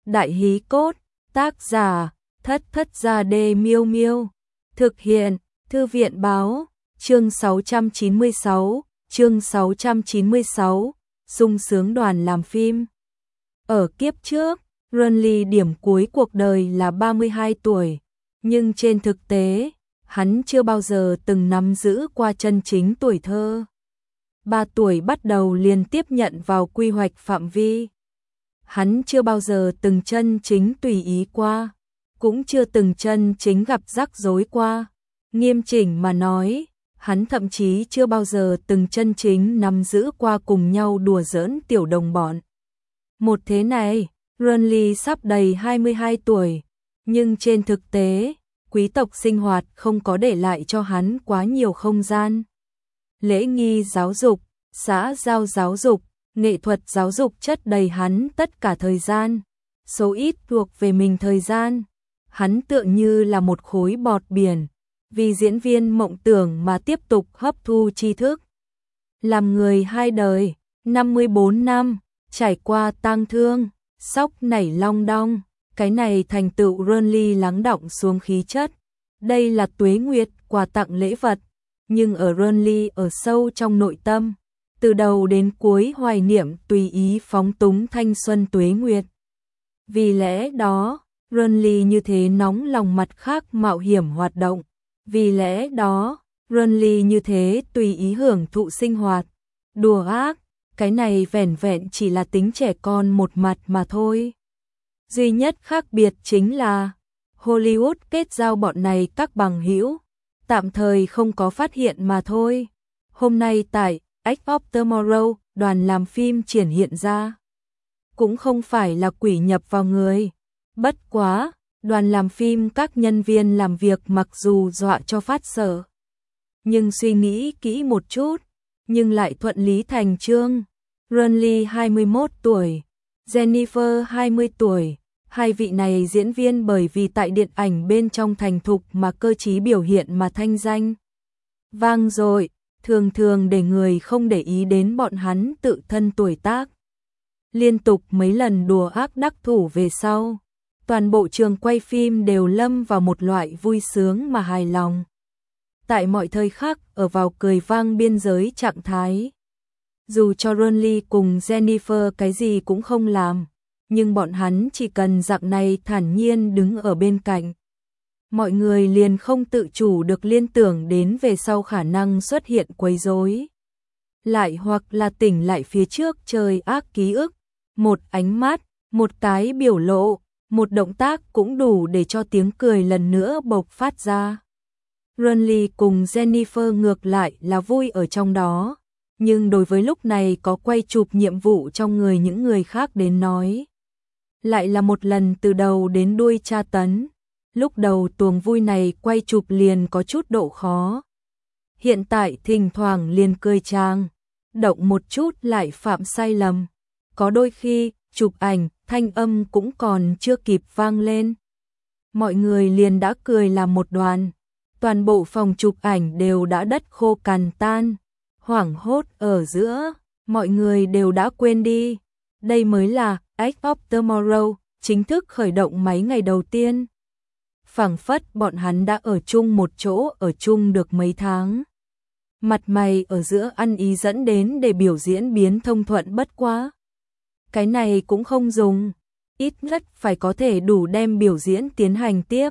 Đại hí cốt, tác giả, Thất Thất Gia Đê Miêu Miêu. Thực hiện, Thư viện báo, chương 696, sung sướng đoàn làm phim. Ở kiếp trước, Renly điểm cuối cuộc đời là 32 tuổi, nhưng trên thực tế, hắn chưa bao giờ từng nắm giữ qua chân chính tuổi thơ. 3 tuổi bắt đầu liền tiếp nhận vào quy hoạch phạm vi. Hắn chưa bao giờ từng chân chính tùy ý qua, cũng chưa từng chân chính gặp rắc rối qua. Nghiêm chỉnh mà nói, hắn thậm chí chưa bao giờ từng chân chính nắm giữ qua cùng nhau đùa giỡn tiểu đồng bọn. Một thế này, Renly sắp đầy 22 tuổi, nhưng trên thực tế, quý tộc sinh hoạt không có để lại cho hắn quá nhiều không gian. Lễ nghi giáo dục, xã giao giáo dục, nghệ thuật giáo dục chất đầy hắn tất cả thời gian, số ít thuộc về mình thời gian. Hắn tựa như là một khối bọt biển, vì diễn viên mộng tưởng mà tiếp tục hấp thu tri thức. Làm người hai đời, 54 năm, trải qua tang thương, sóc nảy long đong, cái này thành tựu Renly lắng đọng xuống khí chất. Đây là tuế nguyệt quà tặng lễ vật, nhưng ở Renly ở sâu trong nội tâm, từ đầu đến cuối hoài niệm tùy ý phóng túng thanh xuân tuế nguyệt. Vì lẽ đó, Renly như thế nóng lòng mặt khác mạo hiểm hoạt động. Vì lẽ đó, Renly như thế tùy ý hưởng thụ sinh hoạt. Đùa ác, cái này vẻn vẹn chỉ là tính trẻ con một mặt mà thôi. Duy nhất khác biệt chính là Hollywood kết giao bọn này các bằng hữu, tạm thời không có phát hiện mà thôi. Hôm nay tại Edge of Tomorrow, đoàn làm phim triển hiện ra. Cũng không phải là quỷ nhập vào người. Bất quá, đoàn làm phim các nhân viên làm việc mặc dù dọa cho phát sợ, nhưng suy nghĩ kỹ một chút, nhưng lại thuận lý thành chương. Renly 21 tuổi, Jennifer 20 tuổi, hai vị này diễn viên bởi vì tại điện ảnh bên trong thành thục mà cơ trí biểu hiện mà thanh danh vang dội, thường thường để người không để ý đến bọn hắn tự thân tuổi tác. Liên tục mấy lần đùa ác đắc thủ về sau, toàn bộ trường quay phim đều lâm vào một loại vui sướng mà hài lòng. Tại mọi thời khắc ở vào cười vang biên giới trạng thái. Dù cho Renly cùng Jennifer cái gì cũng không làm, nhưng bọn hắn chỉ cần dạng này thản nhiên đứng ở bên cạnh. Mọi người liền không tự chủ được liên tưởng đến về sau khả năng xuất hiện quấy rối. Lại hoặc là tỉnh lại phía trước trời ác ký ức, một ánh mắt, một cái biểu lộ, một động tác cũng đủ để cho tiếng cười lần nữa bộc phát ra. Renly cùng Jennifer ngược lại là vui ở trong đó, nhưng đối với lúc này có quay chụp nhiệm vụ trong người những người khác đến nói, lại là một lần từ đầu đến đuôi tra tấn. Lúc đầu tuồng vui này quay chụp liền có chút độ khó. Hiện tại thỉnh thoảng liền cười trang, động một chút lại phạm sai lầm. Có đôi khi, chụp ảnh, thanh âm cũng còn chưa kịp vang lên. Mọi người liền đã cười làm một đoàn. Toàn bộ phòng chụp ảnh đều đã đất khô cằn tan. Hoảng hốt ở giữa, mọi người đều đã quên đi. Đây mới là Edge of Tomorrow, chính thức khởi động máy ngày đầu tiên. Phảng phất bọn hắn đã ở chung một chỗ ở chung được mấy tháng. Mặt mày ở giữa ăn ý dẫn đến để biểu diễn biến thông thuận bất quá. Cái này cũng không dùng, ít nhất phải có thể đủ đem biểu diễn tiến hành tiếp.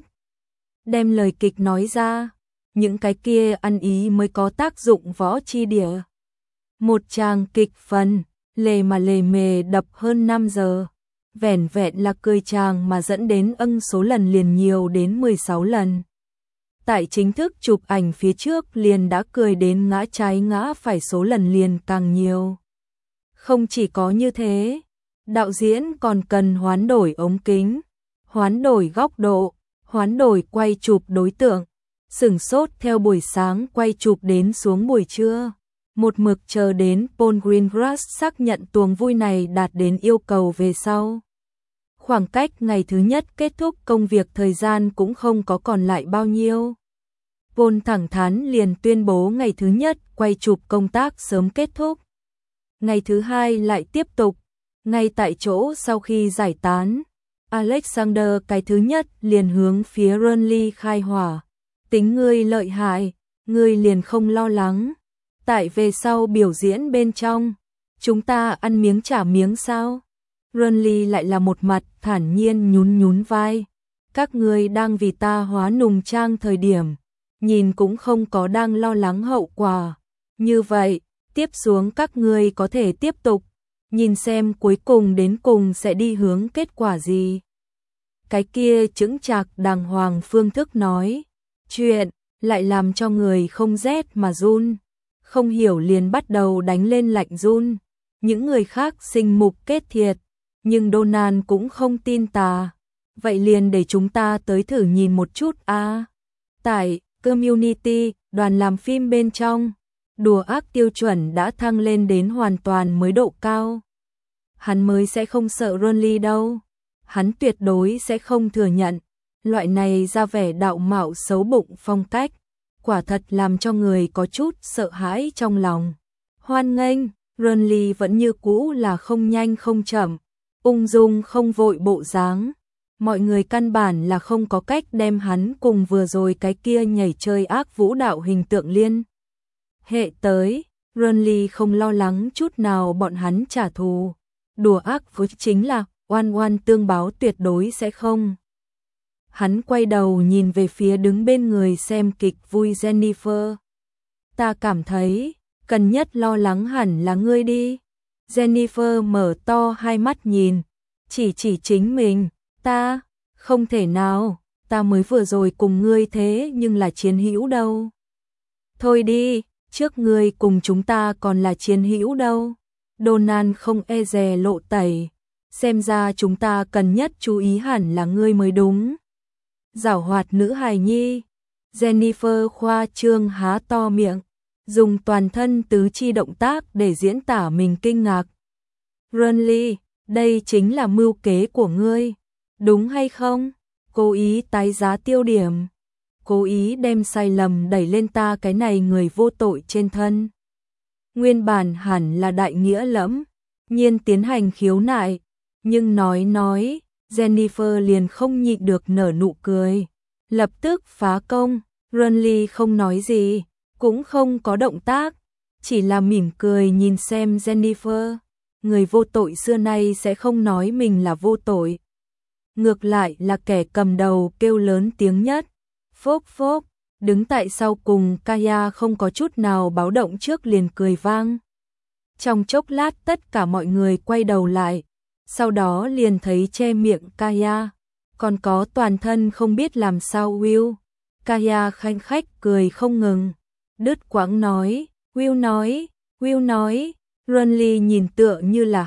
Đem lời kịch nói ra, những cái kia ăn ý mới có tác dụng võ chi địa. Một tràng kịch phần, lề mà lề mề đập hơn 5 giờ. Vẻn vẹn là cười chàng mà dẫn đến số lần liền nhiều đến 16 lần. Tại chính thức chụp ảnh phía trước liền đã cười đến ngã trái ngã phải số lần liền càng nhiều. Không chỉ có như thế, đạo diễn còn cần hoán đổi ống kính, hoán đổi góc độ, hoán đổi quay chụp đối tượng, sửng sốt theo buổi sáng quay chụp đến xuống buổi trưa. Một mực chờ đến Paul Greengrass xác nhận tuồng vui này đạt đến yêu cầu về sau. Khoảng cách ngày thứ nhất kết thúc công việc thời gian cũng không có còn lại bao nhiêu. Paul thẳng thắn liền tuyên bố ngày thứ nhất quay chụp công tác sớm kết thúc. Ngày thứ hai lại tiếp tục, ngay tại chỗ sau khi giải tán, Alexander cái thứ nhất liền hướng phía Renly khai hỏa. Tính ngươi lợi hại, ngươi liền không lo lắng. Tại về sau biểu diễn bên trong, chúng ta ăn miếng trả miếng sao? Renly lại là một mặt thản nhiên nhún nhún vai. Các ngươi đang vì ta hóa nùng trang thời điểm, nhìn cũng không có đang lo lắng hậu quả. Như vậy, tiếp xuống các ngươi có thể tiếp tục, nhìn xem cuối cùng đến cùng sẽ đi hướng kết quả gì. Cái kia chững chạc đàng hoàng phương thức nói chuyện, lại làm cho người không rét mà run, không hiểu liền bắt đầu đánh lên lạnh run. Những người khác sinh mục kết thiệt, nhưng Donald cũng không tin tà. Vậy liền để chúng ta tới thử nhìn một chút a. Tại Community, đoàn làm phim bên trong, đùa ác tiêu chuẩn đã thăng lên đến hoàn toàn mới độ cao. Hắn mới sẽ không sợ Renly đâu. Hắn tuyệt đối sẽ không thừa nhận. Loại này ra vẻ đạo mạo xấu bụng phong cách, quả thật làm cho người có chút sợ hãi trong lòng. Hoan nghênh, Renly vẫn như cũ là không nhanh không chậm, ung dung không vội bộ dáng. Mọi người căn bản là không có cách đem hắn cùng vừa rồi cái kia nhảy chơi ác vũ đạo hình tượng liên hệ tới. Renly không lo lắng chút nào bọn hắn trả thù. Đùa ác với chính là oan oan tương báo tuyệt đối sẽ không. Hắn quay đầu nhìn về phía đứng bên người xem kịch vui Jennifer. Ta cảm thấy, cần nhất lo lắng hẳn là ngươi đi. Jennifer mở to hai mắt nhìn, chỉ chính mình. Ta, không thể nào, ta mới vừa rồi cùng ngươi thế nhưng là chiến hữu đâu. Thôi đi, trước ngươi cùng chúng ta còn là chiến hữu đâu. Donald không e dè lộ tẩy, xem ra chúng ta cần nhất chú ý hẳn là ngươi mới đúng. Giảo hoạt nữ hài nhi. Jennifer khoa trương há to miệng, dùng toàn thân tứ chi động tác để diễn tả mình kinh ngạc. Renly, đây chính là mưu kế của ngươi, đúng hay không? Cố ý tái giá tiêu điểm, cố ý đem sai lầm đẩy lên ta cái này người vô tội trên thân. Nguyên bản hẳn là đại nghĩa lẫm nhiên tiến hành khiếu nại, nhưng nói, Jennifer liền không nhịn được nở nụ cười, lập tức phá công. Renly không nói gì, cũng không có động tác, chỉ là mỉm cười nhìn xem Jennifer. Người vô tội xưa nay sẽ không nói mình là vô tội. Ngược lại là kẻ cầm đầu kêu lớn tiếng nhất. Phốc phốc, đứng tại sau cùng Kaya không có chút nào báo động trước liền cười vang. Trong chốc lát tất cả mọi người quay đầu lại, sau đó liền thấy che miệng Kaya, còn có toàn thân không biết làm sao Will. Kaya khanh khách cười không ngừng, đứt quãng nói, Will nói, Renly nhìn tựa như là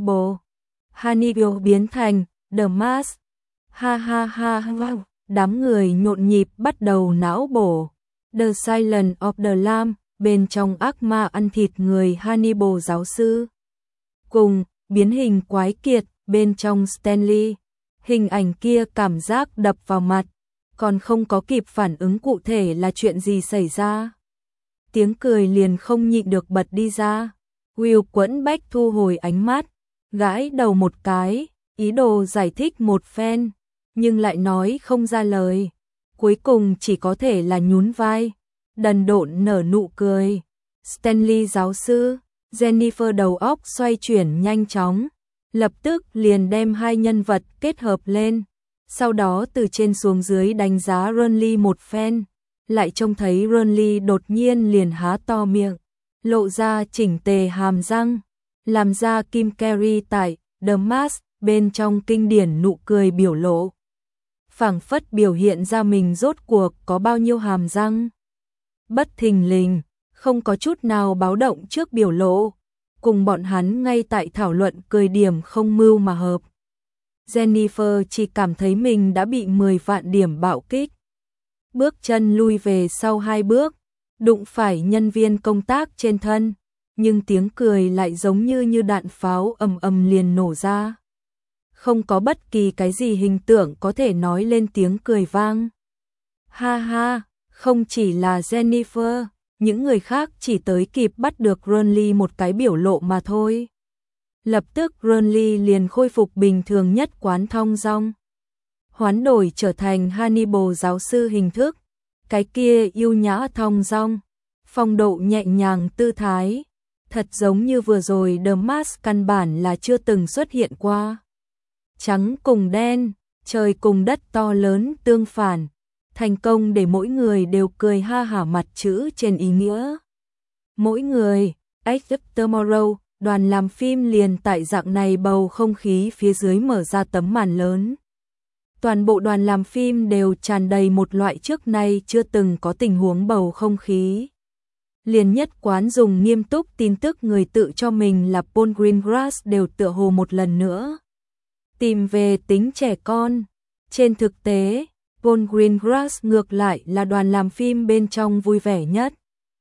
Hannibal biến thành The Mask. Ha ha ha wow. Đám người nhộn nhịp bắt đầu não bổ. The Silence of the Lamb, bên trong ác ma ăn thịt người Hannibal giáo sư. Cùng, biến hình quái kiệt, bên trong Stanley. Hình ảnh kia cảm giác đập vào mặt, còn không có kịp phản ứng cụ thể là chuyện gì xảy ra. Tiếng cười liền không nhịn được bật đi ra. Will quẫn bách thu hồi ánh mắt, gãi đầu một cái, ý đồ giải thích một phen, nhưng lại nói không ra lời. Cuối cùng chỉ có thể là nhún vai, đần độn nở nụ cười. Stanley giáo sư, Jennifer đầu óc xoay chuyển nhanh chóng, lập tức liền đem hai nhân vật kết hợp lên, sau đó từ trên xuống dưới đánh giá Renly một phen, lại trông thấy Renly đột nhiên liền há to miệng, lộ ra chỉnh tề hàm răng, làm ra Kim Carrey tại The Mask bên trong kinh điển nụ cười biểu lộ. Phảng phất biểu hiện ra mình rốt cuộc có bao nhiêu hàm răng. Bất thình lình, không có chút nào báo động trước biểu lộ, cùng bọn hắn ngay tại thảo luận cười điểm không mưu mà hợp. Jennifer chỉ cảm thấy mình đã bị 10 vạn điểm bạo kích. Bước chân lui về sau 2 bước, đụng phải nhân viên công tác trên thân, nhưng tiếng cười lại giống như đạn pháo ầm ầm liền nổ ra. Không có bất kỳ cái gì hình tượng có thể nói lên tiếng cười vang. Ha ha, không chỉ là Jennifer, những người khác chỉ tới kịp bắt được Renly một cái biểu lộ mà thôi. Lập tức Renly liền khôi phục bình thường nhất quán thong dong. Hoán đổi trở thành Hannibal giáo sư hình thức. Cái kia yêu nhã thong dong, phong độ nhẹ nhàng tư thái. Thật giống như vừa rồi The Mask căn bản là chưa từng xuất hiện qua. Trắng cùng đen, trời cùng đất to lớn tương phản. Thành công để mỗi người đều cười ha hả mặt chữ trên ý nghĩa. Mỗi người, Except Tomorrow, đoàn làm phim liền tại dạng này bầu không khí phía dưới mở ra tấm màn lớn. Toàn bộ đoàn làm phim đều tràn đầy một loại trước nay chưa từng có tình huống bầu không khí. Liền nhất quán dùng nghiêm túc tin tức người tự cho mình là Paul Greengrass đều tựa hồ một lần nữa tìm về tính trẻ con. Trên thực tế, Paul Greengrass ngược lại là đoàn làm phim bên trong vui vẻ nhất.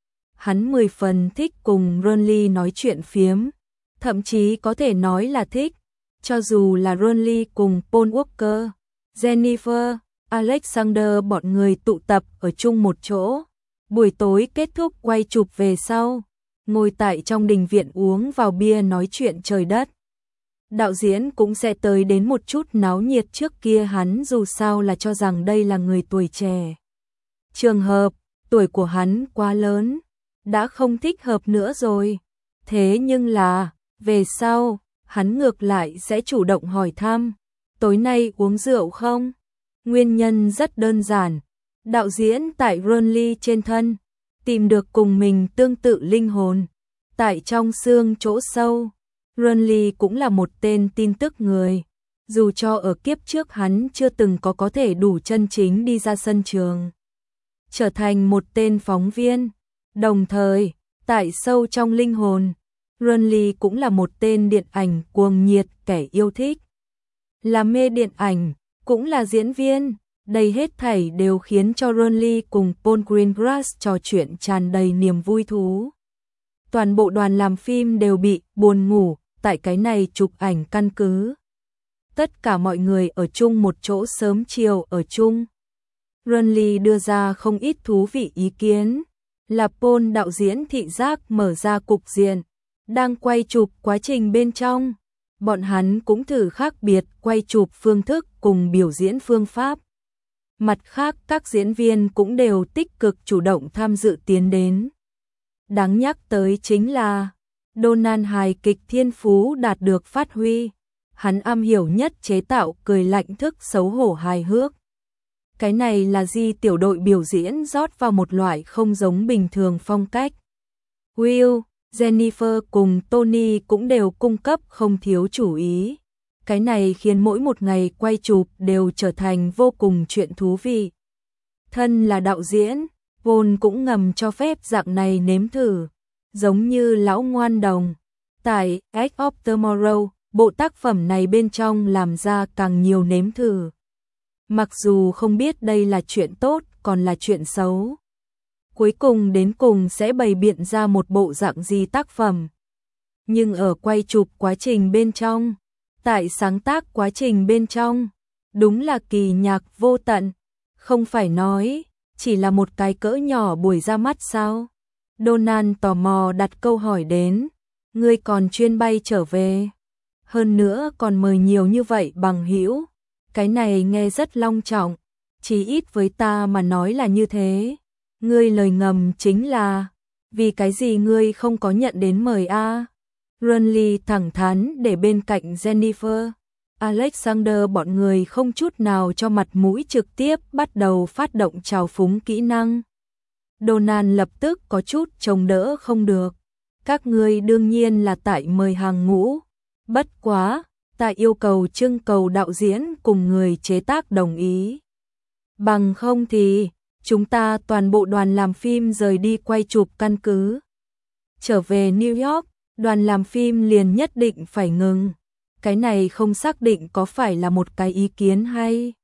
Hắn 10 phần thích cùng Renly nói chuyện phiếm, thậm chí có thể nói là thích, cho dù là Renly cùng Paul Walker, Jennifer, Alexander bọn người tụ tập ở chung một chỗ. Buổi tối kết thúc quay chụp về sau, ngồi tại trong đình viện uống vào bia nói chuyện trời đất. Đạo diễn cũng sẽ tới đến một chút náo nhiệt, trước kia hắn dù sao là cho rằng đây là người tuổi trẻ. Trường hợp, tuổi của hắn quá lớn, đã không thích hợp nữa rồi. Thế nhưng là, về sau, hắn ngược lại sẽ chủ động hỏi thăm, tối nay uống rượu không? Nguyên nhân rất đơn giản, đạo diễn tại Renly trên thân, tìm được cùng mình tương tự linh hồn. Tại trong xương chỗ sâu, Renly cũng là một tên tin tức người. Dù cho ở kiếp trước hắn chưa từng có thể đủ chân chính đi ra sân trường, trở thành một tên phóng viên. Đồng thời, tại sâu trong linh hồn, Renly cũng là một tên điện ảnh cuồng nhiệt kẻ yêu thích. Là mê điện ảnh, cũng là diễn viên. Đây hết thảy đều khiến cho Renly cùng Paul Greengrass trò chuyện tràn đầy niềm vui thú. Toàn bộ đoàn làm phim đều bị buồn ngủ tại cái này chụp ảnh căn cứ. Tất cả mọi người ở chung một chỗ sớm chiều ở chung. Renly đưa ra không ít thú vị ý kiến. Là Paul đạo diễn thị giác mở ra cục diện. Đang quay chụp quá trình bên trong, bọn hắn cũng thử khác biệt quay chụp phương thức cùng biểu diễn phương pháp. Mặt khác các diễn viên cũng đều tích cực chủ động tham dự tiến đến. Đáng nhắc tới chính là Donald hài kịch thiên phú đạt được phát huy. Hắn am hiểu nhất chế tạo cười lạnh thức xấu hổ hài hước. Cái này là di tiểu đội biểu diễn rót vào một loại không giống bình thường phong cách. Will, Jennifer cùng Tony cũng đều cung cấp không thiếu chủ ý. Cái này khiến mỗi một ngày quay chụp đều trở thành vô cùng chuyện thú vị. Thân là đạo diễn, Paul cũng ngầm cho phép dạng này nếm thử. Giống như lão ngoan đồng, tại Edge of Tomorrow, bộ tác phẩm này bên trong làm ra càng nhiều nếm thử. Mặc dù không biết đây là chuyện tốt còn là chuyện xấu. Cuối cùng đến cùng sẽ bày biện ra một bộ dạng gì tác phẩm. Nhưng ở quay chụp quá trình bên trong, tại sáng tác quá trình bên trong, đúng là kỳ nhạc vô tận. Không phải nói, chỉ là một cái cỡ nhỏ buổi ra mắt sao? Donald tò mò đặt câu hỏi đến, ngươi còn chuyên bay trở về. Hơn nữa còn mời nhiều như vậy bằng hữu. Cái này nghe rất long trọng, chỉ ít với ta mà nói là như thế. Ngươi lời ngầm chính là, vì cái gì ngươi không có nhận đến mời a? Renly thẳng thắn để bên cạnh Jennifer, Alexander bọn người không chút nào cho mặt mũi trực tiếp bắt đầu phát động trào phúng kỹ năng. Donald lập tức có chút chống đỡ không được. Các ngươi đương nhiên là tại mời hàng ngũ. Bất quá, ta yêu cầu trưng cầu đạo diễn cùng người chế tác đồng ý. Bằng không thì, chúng ta toàn bộ đoàn làm phim rời đi quay chụp căn cứ. Trở về New York, đoàn làm phim liền nhất định phải ngừng. Cái này không xác định có phải là một cái ý kiến hay.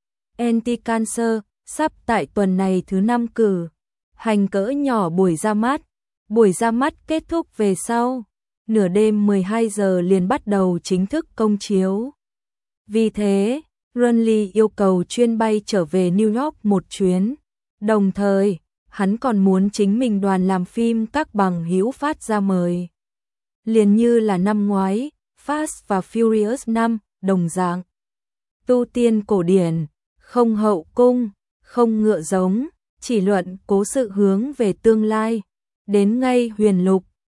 Anti-Cancer sắp tại tuần này thứ 5 cử hành cỡ nhỏ buổi ra mắt. Buổi ra mắt kết thúc về sau, nửa đêm 12 giờ liền bắt đầu chính thức công chiếu. Vì thế, Renly yêu cầu chuyên bay trở về New York một chuyến. Đồng thời, hắn còn muốn chính mình đoàn làm phim các bằng hữu phát ra mời. Liền như là năm ngoái, Fast và Furious 5, đồng dạng. Tu tiên cổ điển, không hậu cung, không ngựa giống, chỉ luận cố sự hướng về tương lai. Đến ngay huyền lục,